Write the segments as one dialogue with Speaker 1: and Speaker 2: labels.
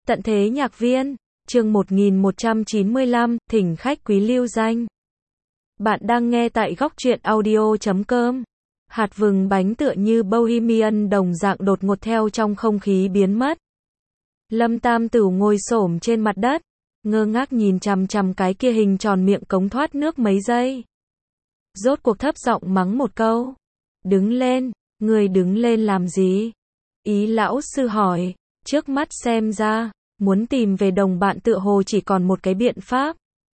Speaker 1: Tận thế nhạc viên, chương 1195, thỉnh khách quý lưu danh. Bạn đang nghe tại góc truyện audio.com. Hạt vừng bánh tựa như Bohemian đồng dạng đột ngột theo trong không khí biến mất. Lâm Tam Tửu ngồi xổm trên mặt đất, ngơ ngác nhìn chằm chằm cái kia hình tròn miệng cống thoát nước mấy giây. Rốt cuộc thấp giọng mắng một câu. Đứng lên, người đứng lên làm gì? Ý lão sư hỏi, trước mắt xem ra, muốn tìm về đồng bạn tựa hồ chỉ còn một cái biện pháp.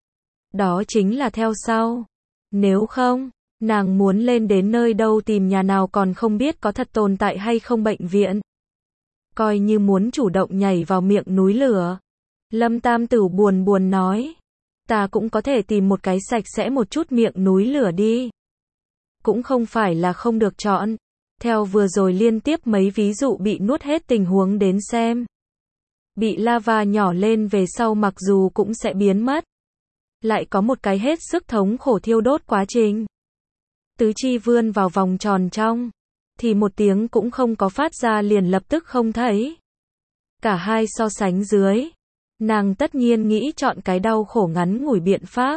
Speaker 1: Đó chính là theo sau. Nếu không, nàng muốn lên đến nơi đâu tìm nhà nào còn không biết có thật tồn tại hay không bệnh viện. Coi như muốn chủ động nhảy vào miệng núi lửa. Lâm Tam Tửu buồn buồn nói. Ta cũng có thể tìm một cái sạch sẽ một chút miệng núi lửa đi. Cũng không phải là không được chọn. Theo vừa rồi liên tiếp mấy ví dụ bị nuốt hết tình huống đến xem. Bị lava nhỏ lên về sau mặc dù cũng sẽ biến mất. Lại có một cái hết sức thống khổ thiêu đốt quá trình. Tứ chi vươn vào vòng tròn trong. Thì một tiếng cũng không có phát ra liền lập tức không thấy. Cả hai so sánh dưới. Nàng tất nhiên nghĩ chọn cái đau khổ ngắn ngủi biện pháp.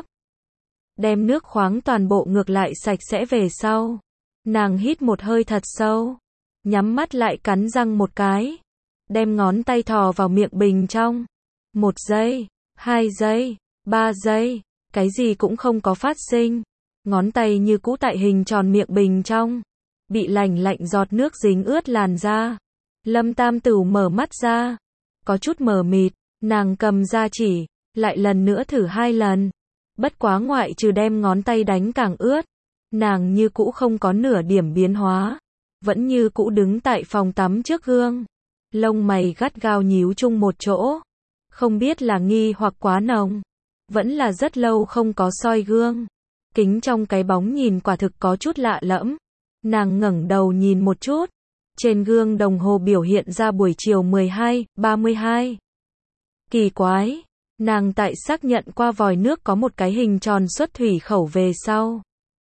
Speaker 1: Đem nước khoáng toàn bộ ngược lại sạch sẽ về sau. Nàng hít một hơi thật sâu. Nhắm mắt lại cắn răng một cái. Đem ngón tay thò vào miệng bình trong. 1 giây, 2 giây, 3 giây. Cái gì cũng không có phát sinh. Ngón tay như cũ tại hình tròn miệng bình trong. Bị lạnh lạnh giọt nước dính ướt làn da. Lâm Tam Tửu mở mắt ra. Có chút mờ mịt. Nàng cầm ra chỉ. Lại lần nữa thử 2 lần. Bất quá ngoại trừ đem ngón tay đánh càng ướt. Nàng như cũ không có nửa điểm biến hóa. Vẫn như cũ đứng tại phòng tắm trước gương. Lông mày gắt gao nhíu chung một chỗ. Không biết là nghi hoặc quá nồng. Vẫn là rất lâu không có soi gương. Kính trong cái bóng nhìn quả thực có chút lạ lẫm. Nàng ngẩng đầu nhìn một chút. Trên gương đồng hồ biểu hiện ra buổi chiều 12:32. Kỳ quái. Nàng tại xác nhận qua vòi nước có một cái hình tròn xuất thủy khẩu về sau.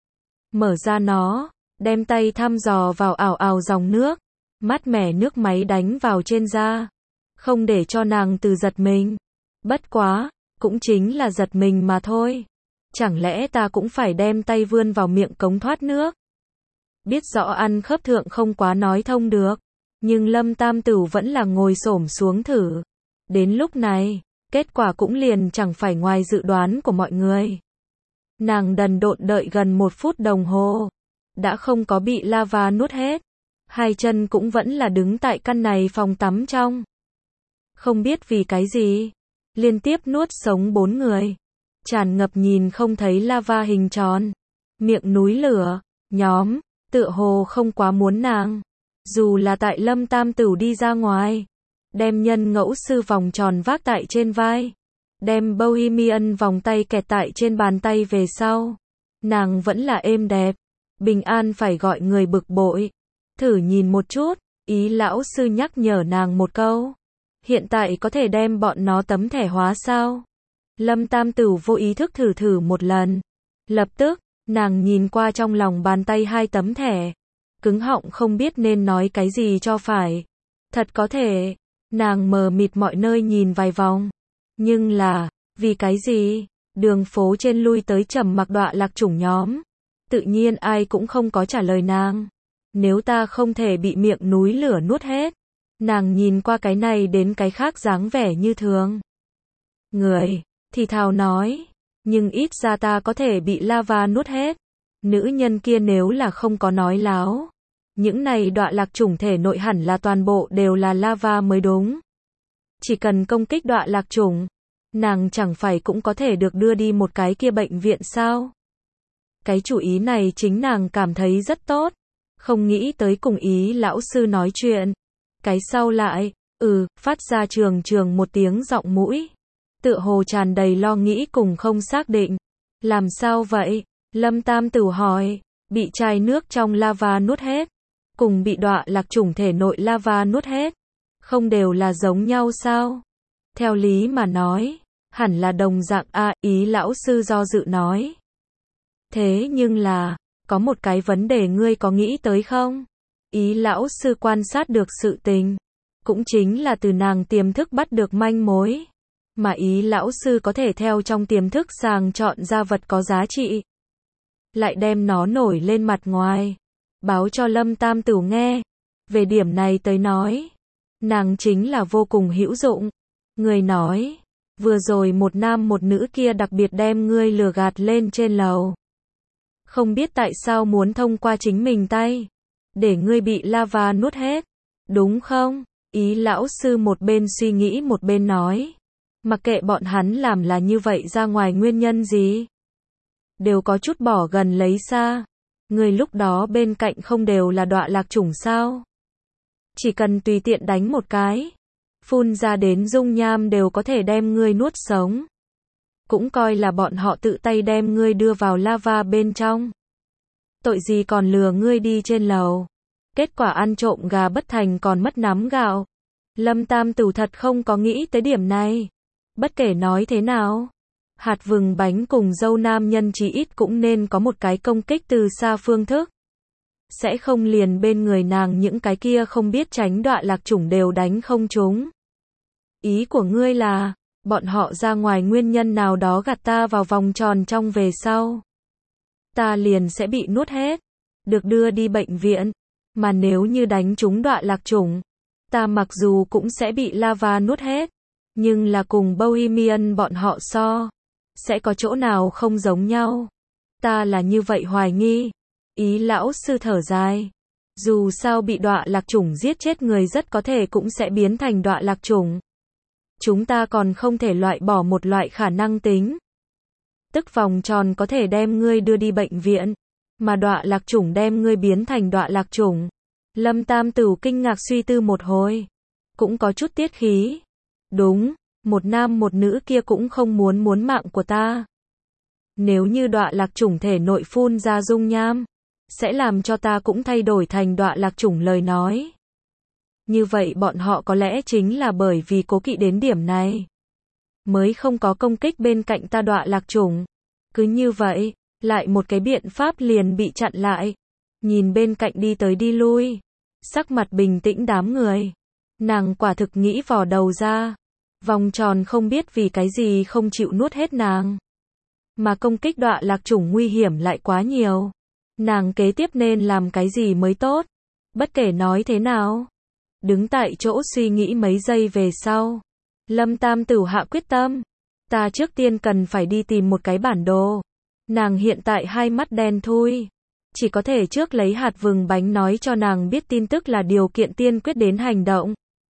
Speaker 1: Mở ra nó. Đem tay thăm dò vào ảo ảo dòng nước. Mát mẻ nước máy đánh vào trên da. Không để cho nàng từ giật mình. Bất quá, cũng chính là giật mình mà thôi. Chẳng lẽ ta cũng phải đem tay vươn vào miệng cống thoát nước? Biết rõ ăn khớp thượng không quá nói thông được. Nhưng Lâm Tam Tửu vẫn là ngồi xổm xuống thử. Đến lúc này, kết quả cũng liền chẳng phải ngoài dự đoán của mọi người. Nàng đần độn đợi gần 1 phút đồng hồ. Đã không có bị lava nuốt hết. Hai chân cũng vẫn là đứng tại căn này phòng tắm trong. Không biết vì cái gì. Liên tiếp nuốt sống 4 người. Tràn ngập nhìn không thấy lava hình tròn. Miệng núi lửa. Nhóm. Tựa hồ không quá muốn nàng. Dù là tại Lâm Tam Tửu đi ra ngoài. Đem nhân ngẫu sư vòng tròn vác tại trên vai. Đem Bohemian vòng tay kẹt tại trên bàn tay về sau. Nàng vẫn là êm đẹp. Bình an phải gọi người bực bội. Thử nhìn một chút, ý lão sư nhắc nhở nàng một câu. Hiện tại có thể đem bọn nó tấm thẻ hóa sao? Lâm Tam Tửu vô ý thức thử một lần. Lập tức, nàng nhìn qua trong lòng bàn tay 2 tấm thẻ. Cứng họng không biết nên nói cái gì cho phải. Thật có thể, nàng mờ mịt mọi nơi nhìn vài vòng. Nhưng là, vì cái gì? Đường phố trên lui tới trầm mặc đọa lạc chủng nhóm. Tự nhiên ai cũng không có trả lời nàng. Nếu ta không thể bị miệng núi lửa nuốt hết. Nàng nhìn qua cái này đến cái khác dáng vẻ như thường. Người, thì thào nói. Nhưng ít ra ta có thể bị lava nuốt hết. Nữ nhân kia nếu là không có nói láo. Những này đọa lạc chủng thể nội hẳn là toàn bộ đều là lava mới đúng. Chỉ cần công kích đọa lạc chủng. Nàng chẳng phải cũng có thể được đưa đi một cái kia bệnh viện sao? Cái chủ ý này chính nàng cảm thấy rất tốt. Không nghĩ tới cùng ý lão sư nói chuyện. Cái sau lại, phát ra trường một tiếng giọng mũi. Tựa hồ tràn đầy lo nghĩ cùng không xác định. Làm sao vậy? Lâm Tam Tửu hỏi. Bị chai nước trong lava nuốt hết. Cùng bị đọa lạc chủng thể nội lava nuốt hết. Không đều là giống nhau sao? Theo lý mà nói. Hẳn là đồng dạng ý lão sư do dự nói. Thế nhưng là, có một cái vấn đề ngươi có nghĩ tới không? Ý lão sư quan sát được sự tình. cũng chính là từ nàng tiềm thức bắt được manh mối, mà Ý lão sư có thể theo trong tiềm thức sàng chọn ra vật có giá trị, lại đem nó nổi lên mặt ngoài, báo cho Lâm Tam Tửu nghe. Về điểm này tới nói, nàng chính là vô cùng hữu dụng. Người nói, vừa rồi một nam một nữ kia đặc biệt đem ngươi lừa gạt lên trên lầu. Không biết tại sao muốn thông qua chính mình tay, để ngươi bị lava nuốt hết, đúng không? Ý lão sư một bên suy nghĩ một bên nói, mặc kệ bọn hắn làm là như vậy ra ngoài nguyên nhân gì, đều có chút bỏ gần lấy xa. Người lúc đó bên cạnh không đều là đọa lạc chủng sao? Chỉ cần tùy tiện đánh một cái, phun ra đến dung nham đều có thể đem ngươi nuốt sống. Cũng coi là bọn họ tự tay đem ngươi đưa vào lava bên trong. Tội gì còn lừa ngươi đi trên lầu. Kết quả ăn trộm gà bất thành còn mất nắm gạo. Lâm Tam Tửu thật không có nghĩ tới điểm này. Bất kể nói thế nào, hạt vừng bánh cùng dâu nam nhân chí ít cũng nên có một cái công kích từ xa phương thức. Sẽ không liền bên người nàng những cái kia không biết tránh đọa lạc chủng đều đánh không trúng. Ý của ngươi là, bọn họ ra ngoài nguyên nhân nào đó gạt ta vào vòng tròn trong về sau, ta liền sẽ bị nuốt hết, được đưa đi bệnh viện, mà nếu như đánh trúng đọa lạc chủng, ta mặc dù cũng sẽ bị lava nuốt hết, nhưng là cùng Bohemian bọn họ so, sẽ có chỗ nào không giống nhau. Ta là như vậy hoài nghi. Ý lão sư thở dài. Dù sao bị đọa lạc chủng giết chết người rất có thể cũng sẽ biến thành đọa lạc chủng. Chúng ta còn không thể loại bỏ một loại khả năng tính. Tức vòng tròn có thể đem ngươi đưa đi bệnh viện, mà đọa lạc chủng đem ngươi biến thành đọa lạc chủng. Lâm Tam Tửu kinh ngạc suy tư một hồi, cũng có chút tiết khí. Đúng, một nam một nữ kia cũng không muốn mạng của ta. Nếu như đọa lạc chủng thể nội phun ra dung nham, sẽ làm cho ta cũng thay đổi thành đọa lạc chủng lời nói. Như vậy bọn họ có lẽ chính là bởi vì cố kỵ đến điểm này, mới không có công kích bên cạnh ta đọa lạc chủng. Cứ như vậy, lại một cái biện pháp liền bị chặn lại. Nhìn bên cạnh đi tới đi lui, sắc mặt bình tĩnh đám người. Nàng quả thực nghĩ vò đầu ra. Vòng tròn không biết vì cái gì không chịu nuốt hết nàng. Mà công kích đọa lạc chủng nguy hiểm lại quá nhiều. Nàng kế tiếp nên làm cái gì mới tốt? Bất kể nói thế nào. Đứng tại chỗ suy nghĩ mấy giây về sau. Lâm Tam Tửu hạ quyết tâm. Ta trước tiên cần phải đi tìm một cái bản đồ. Nàng hiện tại hai mắt đen thui. Chỉ có thể trước lấy hạt vừng bánh nói cho nàng biết tin tức là điều kiện tiên quyết đến hành động.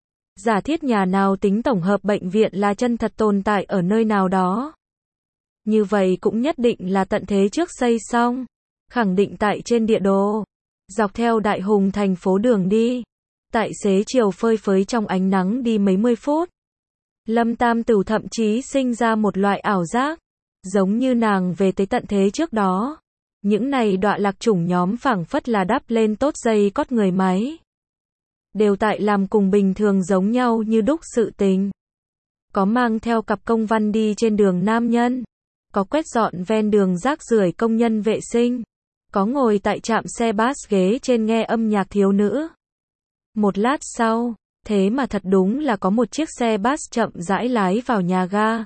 Speaker 1: Giả thiết nhà nào tính tổng hợp bệnh viện là chân thật tồn tại ở nơi nào đó. Như vậy cũng nhất định là tận thế trước xây xong. Khẳng định tại trên địa đồ. Dọc theo Đại Hùng thành phố đường đi. Tại xế chiều phơi phới trong ánh nắng đi mấy mươi phút. Lâm Tam Tửu thậm chí sinh ra một loại ảo giác. Giống như nàng về tới tận thế trước đó. Những này đọa lạc chủng nhóm phảng phất là đắp lên tốt dây cót người máy. Đều tại làm cùng bình thường giống nhau như đúc sự tình. Có mang theo cặp công văn đi trên đường nam nhân. Có quét dọn ven đường rác rưởi công nhân vệ sinh. Có ngồi tại trạm xe bus ghế trên nghe âm nhạc thiếu nữ. Một lát sau, thế mà thật đúng là có một chiếc xe bus chậm rãi lái vào nhà ga.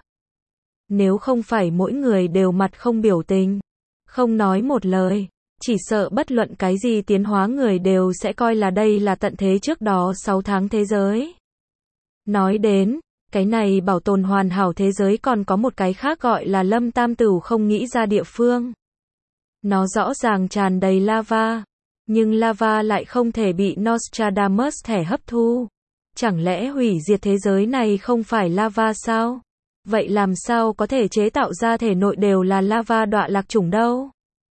Speaker 1: Nếu không phải mỗi người đều mặt không biểu tình, không nói một lời, chỉ sợ bất luận cái gì tiến hóa người đều sẽ coi là đây là tận thế trước đó 6 tháng thế giới. Nói đến, cái này bảo tồn hoàn hảo thế giới còn có một cái khác gọi là Lâm Tam Tửu không nghĩ ra địa phương. Nó rõ ràng tràn đầy lava, nhưng lava lại không thể bị Nostradamus thẻ hấp thu. Chẳng lẽ hủy diệt thế giới này không phải lava sao? Vậy làm sao có thể chế tạo ra thể nội đều là lava đọa lạc chủng đâu?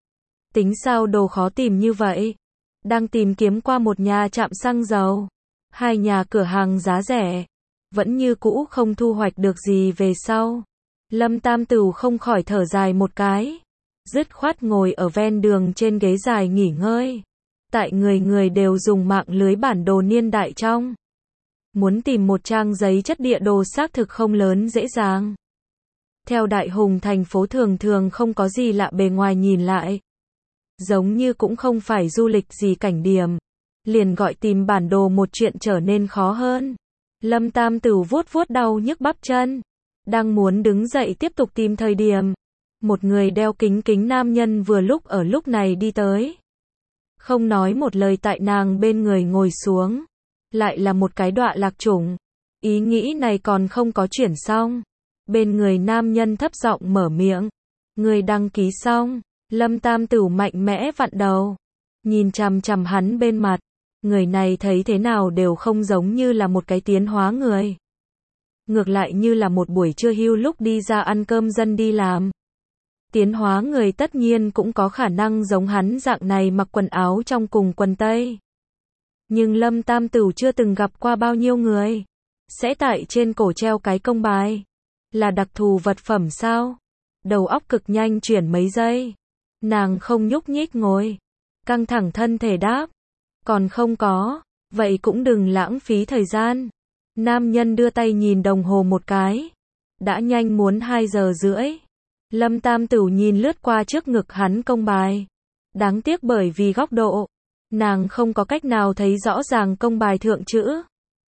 Speaker 1: Tính sao đồ khó tìm như vậy? Đang tìm kiếm qua một nhà trạm xăng dầu, 2 nhà cửa hàng giá rẻ, vẫn như cũ không thu hoạch được gì về sau. Lâm Tam Tửu không khỏi thở dài một cái, dứt khoát ngồi ở ven đường trên ghế dài nghỉ ngơi. Tại người đều dùng mạng lưới bản đồ niên đại trong. Muốn tìm một trang giấy chất địa đồ xác thực không lớn dễ dàng. Theo Đại Hùng thành phố thường thường không có gì lạ bề ngoài nhìn lại. Giống như cũng không phải du lịch gì cảnh điểm. Liền gọi tìm bản đồ một chuyện trở nên khó hơn. Lâm Tam Tửu vuốt vuốt đau nhức bắp chân, đang muốn đứng dậy tiếp tục tìm thời điểm. Một người đeo kính kính nam nhân vừa lúc ở lúc này đi tới. Không nói một lời tại nàng bên người ngồi xuống. Lại là một cái đọa lạc chủng. Ý nghĩ này còn không có chuyển xong. Bên người nam nhân thấp giọng mở miệng. Người đăng ký xong. Lâm Tam Tửu mạnh mẽ vặn đầu. Nhìn chằm chằm hắn bên mặt. Người này thấy thế nào đều không giống như là một cái tiến hóa người. Ngược lại như là một buổi trưa hưu lúc đi ra ăn cơm dân đi làm. Tiến hóa người tất nhiên cũng có khả năng giống hắn dạng này mặc quần áo trong cùng quần tây. Nhưng Lâm Tam Tửu chưa từng gặp qua bao nhiêu người. Sẽ tại trên cổ treo cái công bài. Là đặc thù vật phẩm sao? Đầu óc cực nhanh chuyển mấy giây. Nàng không nhúc nhích ngồi. Căng thẳng thân thể đáp. Còn không có. Vậy cũng đừng lãng phí thời gian. Nam nhân đưa tay nhìn đồng hồ một cái. Đã nhanh muốn 2 giờ rưỡi. Lâm Tam Tửu nhìn lướt qua trước ngực hắn công bài. Đáng tiếc bởi vì góc độ. Nàng không có cách nào thấy rõ ràng công bài thượng chữ.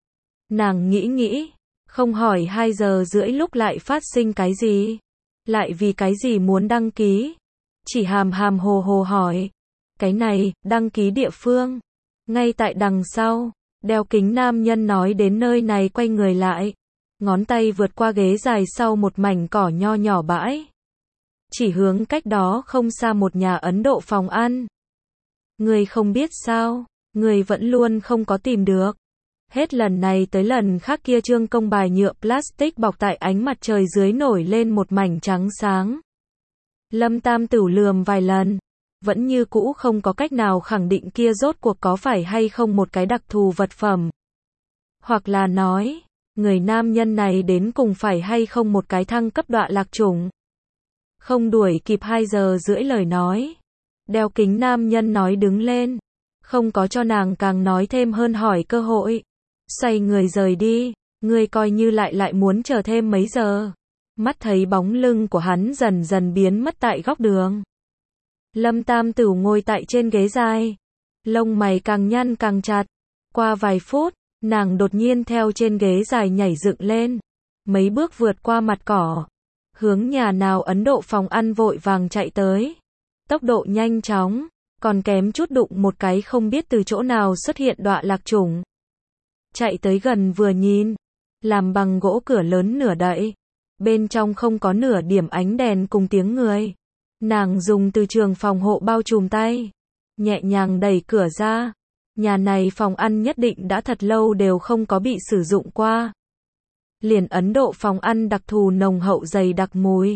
Speaker 1: Nàng nghĩ. Không hỏi 2 giờ rưỡi lúc lại phát sinh cái gì. Lại vì cái gì muốn đăng ký. Chỉ hàm hàm hồ hồ hỏi. Cái này, đăng ký địa phương. Ngay tại đằng sau. Đeo kính nam nhân nói đến nơi này quay người lại. Ngón tay vượt qua ghế dài sau một mảnh cỏ nho nhỏ bãi. Chỉ hướng cách đó không xa một nhà Ấn Độ phòng ăn. Người không biết sao, người vẫn luôn không có tìm được. Hết lần này tới lần khác kia trương công bài nhựa plastic bọc tại ánh mặt trời dưới nổi lên một mảnh trắng sáng. Lâm Tam Tửu lườm vài lần. Vẫn như cũ không có cách nào khẳng định kia rốt cuộc có phải hay không một cái đặc thù vật phẩm. Hoặc là nói, người nam nhân này đến cùng phải hay không một cái thăng cấp đọa lạc chủng. Không đuổi kịp 2 giờ rưỡi lời nói. Đeo kính nam nhân nói đứng lên. Không có cho nàng càng nói thêm hơn hỏi cơ hội. Xoay người rời đi. Người coi như lại muốn chờ thêm mấy giờ. Mắt thấy bóng lưng của hắn dần dần biến mất tại góc đường. Lâm Tam Tửu ngồi tại trên ghế dài. Lông mày càng nhăn càng chặt. Qua vài phút, nàng đột nhiên theo trên ghế dài nhảy dựng lên. Mấy bước vượt qua mặt cỏ. Hướng nhà nào Ấn Độ phòng ăn vội vàng chạy tới. Tốc độ nhanh chóng. Còn kém chút đụng một cái không biết từ chỗ nào xuất hiện đọa lạc chủng. Chạy tới gần vừa nhìn. Làm bằng gỗ cửa lớn nửa đậy. Bên trong không có nửa điểm ánh đèn cùng tiếng người. Nàng dùng từ trường phòng hộ bao trùm tay. Nhẹ nhàng đẩy cửa ra. Nhà này phòng ăn nhất định đã thật lâu đều không có bị sử dụng qua. Liền Ấn Độ phòng ăn đặc thù nồng hậu dày đặc mùi.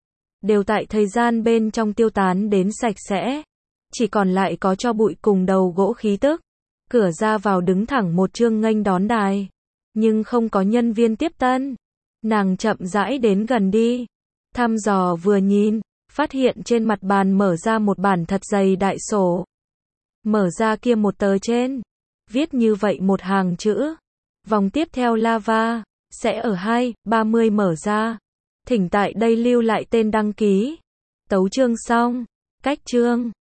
Speaker 1: Đều tại thời gian bên trong tiêu tán đến sạch sẽ. Chỉ còn lại có tro bụi cùng đầu gỗ khí tức. Cửa ra vào đứng thẳng một trương nghênh đón đài. Nhưng không có nhân viên tiếp tân. Nàng chậm rãi đến gần đi. Thăm dò vừa nhìn. Phát hiện trên mặt bàn mở ra một bản thật dày đại sổ. Mở ra kia một tờ trên. Viết như vậy một hàng chữ. Vòng tiếp theo lava. Sẽ ở 2:30 mở ra. Thỉnh tại đây lưu lại tên đăng ký. Tấu chương xong. Cách chương.